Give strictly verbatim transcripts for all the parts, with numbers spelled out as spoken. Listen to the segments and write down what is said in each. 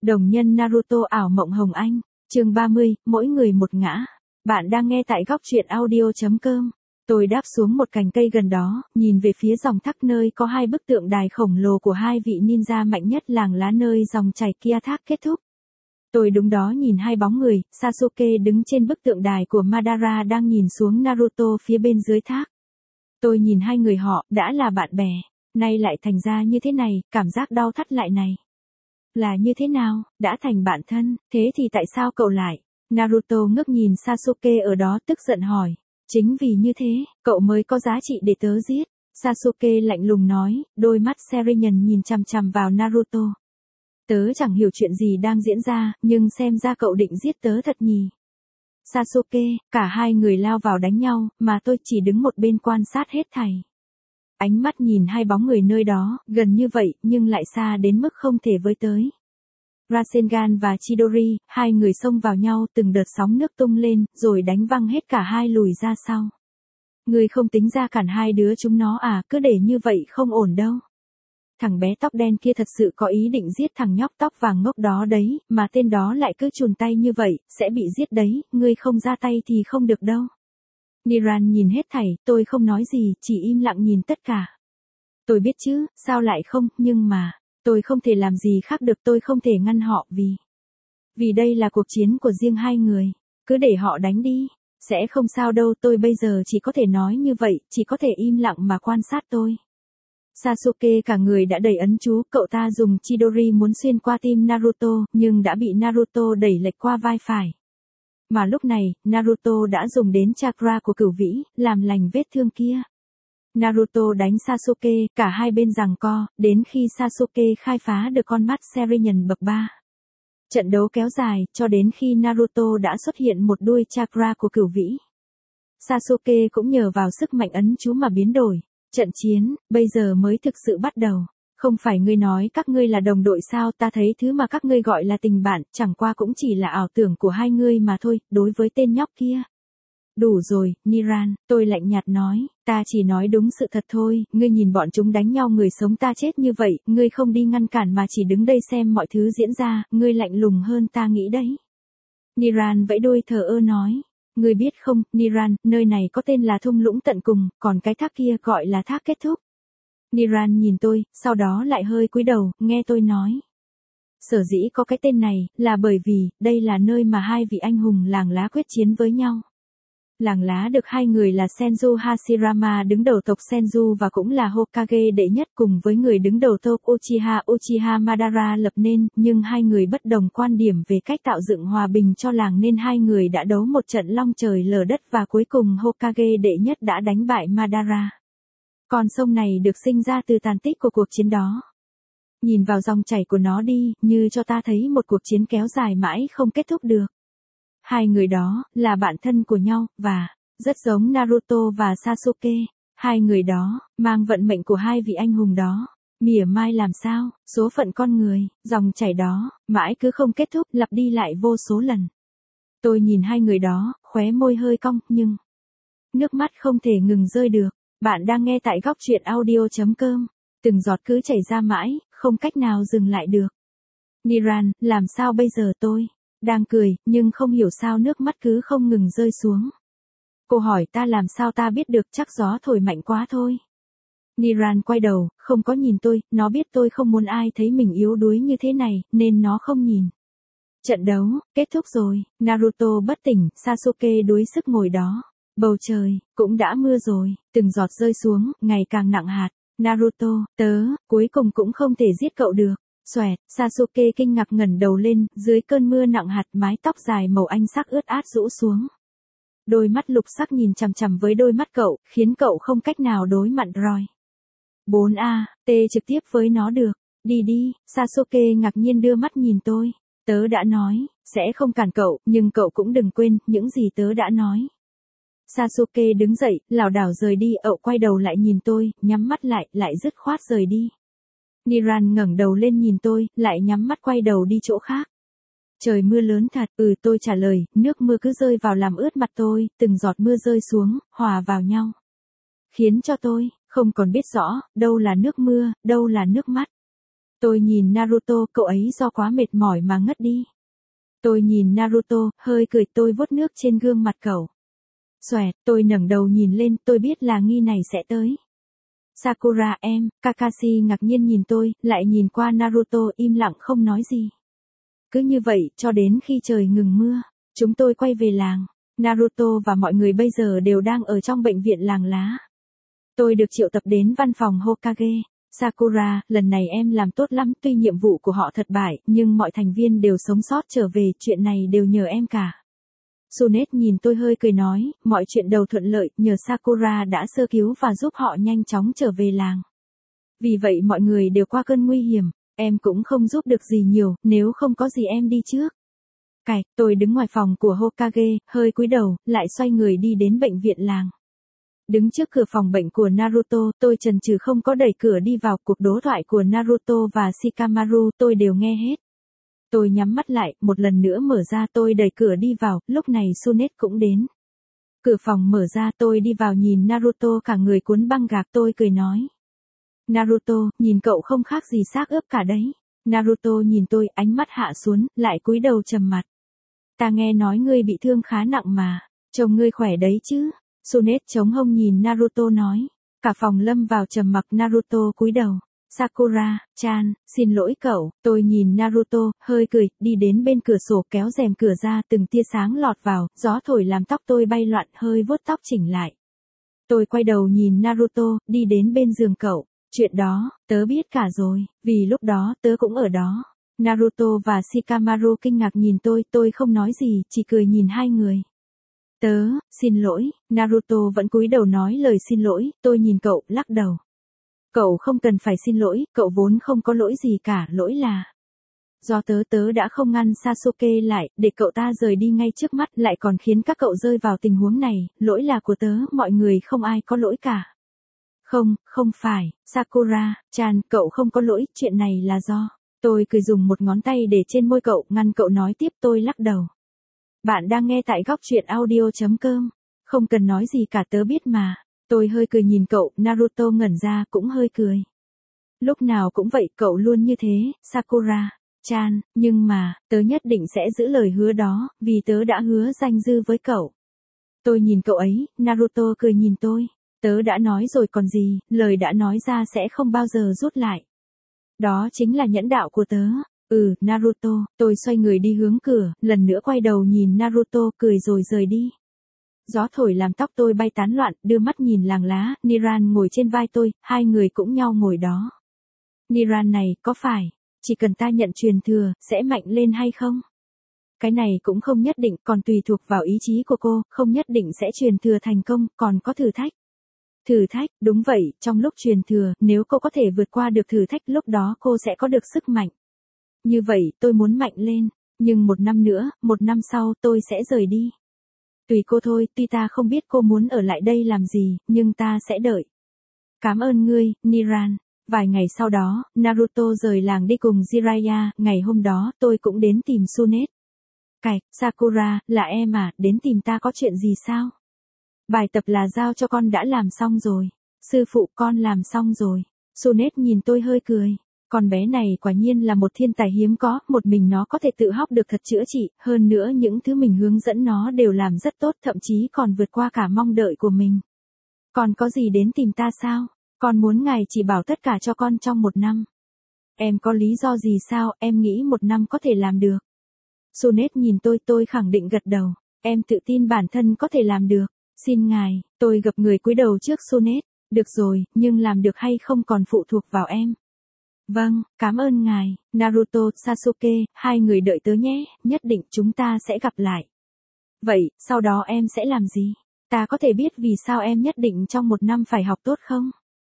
Đồng nhân Naruto ảo mộng hồng anh, chương ba mươi, mỗi người một ngã. Bạn đang nghe tại góc truyện audio chấm com. Tôi đáp xuống một cành cây gần đó, nhìn về phía dòng thác nơi có hai bức tượng đài khổng lồ của hai vị ninja mạnh nhất làng lá nơi dòng chảy kia thác kết thúc. Tôi đúng đó nhìn hai bóng người, Sasuke đứng trên bức tượng đài của Madara đang nhìn xuống Naruto phía bên dưới thác. Tôi nhìn hai người họ, đã là bạn bè, nay lại thành ra như thế này, cảm giác đau thắt lại này. Là như thế nào, đã thành bạn thân, thế thì tại sao cậu lại? Naruto ngước nhìn Sasuke ở đó tức giận hỏi. Chính vì như thế, cậu mới có giá trị để tớ giết. Sasuke lạnh lùng nói, đôi mắt Sharingan nhìn chằm chằm vào Naruto. Tớ chẳng hiểu chuyện gì đang diễn ra, nhưng xem ra cậu định giết tớ thật nhỉ. Sasuke, cả hai người lao vào đánh nhau, mà tôi chỉ đứng một bên quan sát hết thảy. Ánh mắt nhìn hai bóng người nơi đó, gần như vậy, nhưng lại xa đến mức không thể với tới. Rasengan và Chidori, hai người xông vào nhau từng đợt sóng nước tung lên, rồi đánh văng hết cả hai lùi ra sau. Người không tính ra cản hai đứa chúng nó à, cứ để như vậy không ổn đâu. Thằng bé tóc đen kia thật sự có ý định giết thằng nhóc tóc vàng ngốc đó đấy, mà tên đó lại cứ chùn tay như vậy, sẽ bị giết đấy, ngươi không ra tay thì không được đâu. Niran nhìn hết thảy, tôi không nói gì, chỉ im lặng nhìn tất cả. Tôi biết chứ, sao lại không, nhưng mà, tôi không thể làm gì khác được, tôi không thể ngăn họ vì... Vì đây là cuộc chiến của riêng hai người, cứ để họ đánh đi, sẽ không sao đâu, tôi bây giờ chỉ có thể nói như vậy, chỉ có thể im lặng mà quan sát tôi. Sasuke cả người đã đầy ấn chú, cậu ta dùng Chidori muốn xuyên qua tim Naruto, nhưng đã bị Naruto đẩy lệch qua vai phải. Mà lúc này, Naruto đã dùng đến chakra của cửu vĩ, làm lành vết thương kia. Naruto đánh Sasuke, cả hai bên giằng co, đến khi Sasuke khai phá được con mắt Sharingan bậc ba. Trận đấu kéo dài, cho đến khi Naruto đã xuất hiện một đuôi chakra của cửu vĩ. Sasuke cũng nhờ vào sức mạnh ấn chú mà biến đổi. Trận chiến, bây giờ mới thực sự bắt đầu. Không phải ngươi nói các ngươi là đồng đội sao, ta thấy thứ mà các ngươi gọi là tình bạn, chẳng qua cũng chỉ là ảo tưởng của hai ngươi mà thôi, đối với tên nhóc kia. Đủ rồi, Niran, tôi lạnh nhạt nói, ta chỉ nói đúng sự thật thôi, ngươi nhìn bọn chúng đánh nhau người sống ta chết như vậy, ngươi không đi ngăn cản mà chỉ đứng đây xem mọi thứ diễn ra, ngươi lạnh lùng hơn ta nghĩ đấy. Niran vẫy đuôi thờ ơ nói. Ngươi biết không, Niran, nơi này có tên là thung lũng tận cùng, còn cái thác kia gọi là thác kết thúc. Niran nhìn tôi, sau đó lại hơi cúi đầu, nghe tôi nói. Sở dĩ có cái tên này, là bởi vì, đây là nơi mà hai vị anh hùng làng lá quyết chiến với nhau. Làng lá được hai người là Senju Hashirama đứng đầu tộc Senju và cũng là Hokage đệ nhất cùng với người đứng đầu tộc Uchiha Uchiha Madara lập nên, nhưng hai người bất đồng quan điểm về cách tạo dựng hòa bình cho làng nên hai người đã đấu một trận long trời lở đất và cuối cùng Hokage đệ nhất đã đánh bại Madara. Con sông này được sinh ra từ tàn tích của cuộc chiến đó. Nhìn vào dòng chảy của nó đi, như cho ta thấy một cuộc chiến kéo dài mãi không kết thúc được. Hai người đó, là bạn thân của nhau, và, rất giống Naruto và Sasuke, hai người đó, mang vận mệnh của hai vị anh hùng đó, mỉa mai làm sao, số phận con người, dòng chảy đó, mãi cứ không kết thúc, lặp đi lại vô số lần. Tôi nhìn hai người đó, khóe môi hơi cong, nhưng, nước mắt không thể ngừng rơi được, bạn đang nghe tại góc truyện audio chấm com, từng giọt cứ chảy ra mãi, không cách nào dừng lại được. Niran, làm sao bây giờ tôi? Đang cười, nhưng không hiểu sao nước mắt cứ không ngừng rơi xuống. Cô hỏi ta làm sao ta biết được, chắc gió thổi mạnh quá thôi. Niran quay đầu, không có nhìn tôi, nó biết tôi không muốn ai thấy mình yếu đuối như thế này, nên nó không nhìn. Trận đấu, kết thúc rồi, Naruto bất tỉnh, Sasuke đuối sức ngồi đó. Bầu trời, cũng đã mưa rồi, từng giọt rơi xuống, ngày càng nặng hạt. Naruto, tớ, cuối cùng cũng không thể giết cậu được. Xoẹt, Sasuke kinh ngạc ngẩng đầu lên, dưới cơn mưa nặng hạt mái tóc dài màu anh sắc ướt át rũ xuống. Đôi mắt lục sắc nhìn chằm chằm với đôi mắt cậu, khiến cậu không cách nào đối mặt rồi. bốn A, T trực tiếp với nó được. Đi đi, Sasuke ngạc nhiên đưa mắt nhìn tôi. Tớ đã nói, sẽ không cản cậu, nhưng cậu cũng đừng quên, những gì tớ đã nói. Sasuke đứng dậy, lảo đảo rời đi, ậu quay đầu lại nhìn tôi, nhắm mắt lại, lại dứt khoát rời đi. Niran ngẩng đầu lên nhìn tôi, lại nhắm mắt quay đầu đi chỗ khác. Trời mưa lớn thật, ừ tôi trả lời, nước mưa cứ rơi vào làm ướt mặt tôi, từng giọt mưa rơi xuống, hòa vào nhau. Khiến cho tôi, không còn biết rõ, đâu là nước mưa, đâu là nước mắt. Tôi nhìn Naruto, cậu ấy do quá mệt mỏi mà ngất đi. Tôi nhìn Naruto, hơi cười, tôi vuốt nước trên gương mặt cậu. Xoẹt, tôi ngẩng đầu nhìn lên, tôi biết là nghi này sẽ tới. Sakura em, Kakashi ngạc nhiên nhìn tôi, lại nhìn qua Naruto im lặng không nói gì. Cứ như vậy, cho đến khi trời ngừng mưa, chúng tôi quay về làng. Naruto và mọi người bây giờ đều đang ở trong bệnh viện làng lá. Tôi được triệu tập đến văn phòng Hokage. Sakura, lần này em làm tốt lắm, tuy nhiệm vụ của họ thất bại, nhưng mọi thành viên đều sống sót trở về, chuyện này đều nhờ em cả. Tsunade nhìn tôi hơi cười nói, mọi chuyện đều thuận lợi, nhờ Sakura đã sơ cứu và giúp họ nhanh chóng trở về làng. Vì vậy mọi người đều qua cơn nguy hiểm, em cũng không giúp được gì nhiều, nếu không có gì em đi trước. Cạch, tôi đứng ngoài phòng của Hokage, hơi cúi đầu, lại xoay người đi đến bệnh viện làng. Đứng trước cửa phòng bệnh của Naruto, tôi chần chừ không có đẩy cửa đi vào, cuộc đối thoại của Naruto và Shikamaru tôi đều nghe hết. Tôi nhắm mắt lại, một lần nữa mở ra, tôi đẩy cửa đi vào, lúc này Tsunade cũng đến. Cửa phòng mở ra, tôi đi vào nhìn Naruto cả người cuốn băng gạc, tôi cười nói. Naruto, nhìn cậu không khác gì xác ướp cả đấy. Naruto nhìn tôi, ánh mắt hạ xuống, lại cúi đầu trầm mặt. Ta nghe nói ngươi bị thương khá nặng mà, trông ngươi khỏe đấy chứ. Tsunade chống hông nhìn Naruto nói. Cả phòng lâm vào trầm mặc, Naruto cúi đầu. Sakura, chan, xin lỗi cậu, tôi nhìn Naruto, hơi cười, đi đến bên cửa sổ kéo rèm cửa ra, từng tia sáng lọt vào, gió thổi làm tóc tôi bay loạn, hơi vuốt tóc chỉnh lại. Tôi quay đầu nhìn Naruto, đi đến bên giường cậu, chuyện đó, tớ biết cả rồi, vì lúc đó, tớ cũng ở đó. Naruto và Shikamaru kinh ngạc nhìn tôi, tôi không nói gì, chỉ cười nhìn hai người. Tớ, xin lỗi, Naruto vẫn cúi đầu nói lời xin lỗi, tôi nhìn cậu, lắc đầu. Cậu không cần phải xin lỗi, cậu vốn không có lỗi gì cả, lỗi là do tớ tớ đã không ngăn Sasuke lại, để cậu ta rời đi ngay trước mắt, lại còn khiến các cậu rơi vào tình huống này, lỗi là của tớ, mọi người không ai có lỗi cả. Không, không phải, Sakura, chan, cậu không có lỗi, chuyện này là do. Tôi cười dùng một ngón tay để trên môi cậu, ngăn cậu nói tiếp, tôi lắc đầu. Bạn đang nghe tại góc truyện audio chấm com, không cần nói gì cả, tớ biết mà. Tôi hơi cười nhìn cậu, Naruto ngẩn ra cũng hơi cười. Lúc nào cũng vậy, cậu luôn như thế, Sakura, chan, nhưng mà, tớ nhất định sẽ giữ lời hứa đó, vì tớ đã hứa danh dư với cậu. Tôi nhìn cậu ấy, Naruto cười nhìn tôi, tớ đã nói rồi còn gì, lời đã nói ra sẽ không bao giờ rút lại. Đó chính là nhẫn đạo của tớ. Ừ, Naruto, tôi xoay người đi hướng cửa, lần nữa quay đầu nhìn Naruto, cười rồi rời đi. Gió thổi làm tóc tôi bay tán loạn, đưa mắt nhìn làng lá, Niran ngồi trên vai tôi, hai người cũng nhau ngồi đó. Niran này, có phải, chỉ cần ta nhận truyền thừa, sẽ mạnh lên hay không? Cái này cũng không nhất định, còn tùy thuộc vào ý chí của cô, không nhất định sẽ truyền thừa thành công, còn có thử thách. Thử thách, đúng vậy, trong lúc truyền thừa, nếu cô có thể vượt qua được thử thách, lúc đó cô sẽ có được sức mạnh. Như vậy, tôi muốn mạnh lên, nhưng một năm nữa, một năm sau, tôi sẽ rời đi. Tùy cô thôi, tuy ta không biết cô muốn ở lại đây làm gì, nhưng ta sẽ đợi. Cảm ơn ngươi, Niran. Vài ngày sau đó, Naruto rời làng đi cùng Jiraiya, ngày hôm đó, tôi cũng đến tìm Tsunade. Cạch, Sakura, là em à, đến tìm ta có chuyện gì sao? Bài tập là giao cho con đã làm xong rồi. Sư phụ, con làm xong rồi. Tsunade nhìn tôi hơi cười. Con bé này quả nhiên là một thiên tài hiếm có, một mình nó có thể tự học được thật chữa trị, hơn nữa những thứ mình hướng dẫn nó đều làm rất tốt, thậm chí còn vượt qua cả mong đợi của mình. Còn có gì đến tìm ta sao? Con muốn ngài chỉ bảo tất cả cho con trong một năm. Em có lý do gì sao, em nghĩ một năm có thể làm được? Tsunade nhìn tôi, tôi khẳng định gật đầu. Em tự tin bản thân có thể làm được. Xin ngài, tôi gập người cúi đầu trước Tsunade. Được rồi, nhưng làm được hay không còn phụ thuộc vào em. Vâng, cảm ơn ngài, Naruto, Sasuke, hai người đợi tớ nhé, nhất định chúng ta sẽ gặp lại. Vậy, sau đó em sẽ làm gì? Ta có thể biết vì sao em nhất định trong một năm phải học tốt không?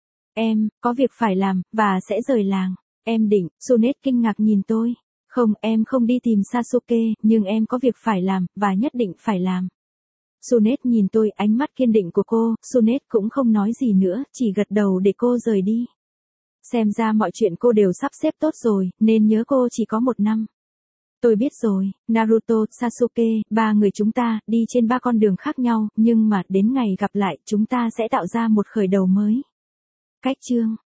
Em, có việc phải làm, và sẽ rời làng. Em định, Tsunade kinh ngạc nhìn tôi. Không, em không đi tìm Sasuke, nhưng em có việc phải làm, và nhất định phải làm. Tsunade nhìn tôi, ánh mắt kiên định của cô, Tsunade cũng không nói gì nữa, chỉ gật đầu để cô rời đi. Xem ra mọi chuyện cô đều sắp xếp tốt rồi, nên nhớ cô chỉ có một năm. Tôi biết rồi, Naruto, Sasuke, ba người chúng ta, đi trên ba con đường khác nhau, nhưng mà đến ngày gặp lại, chúng ta sẽ tạo ra một khởi đầu mới. Cách chương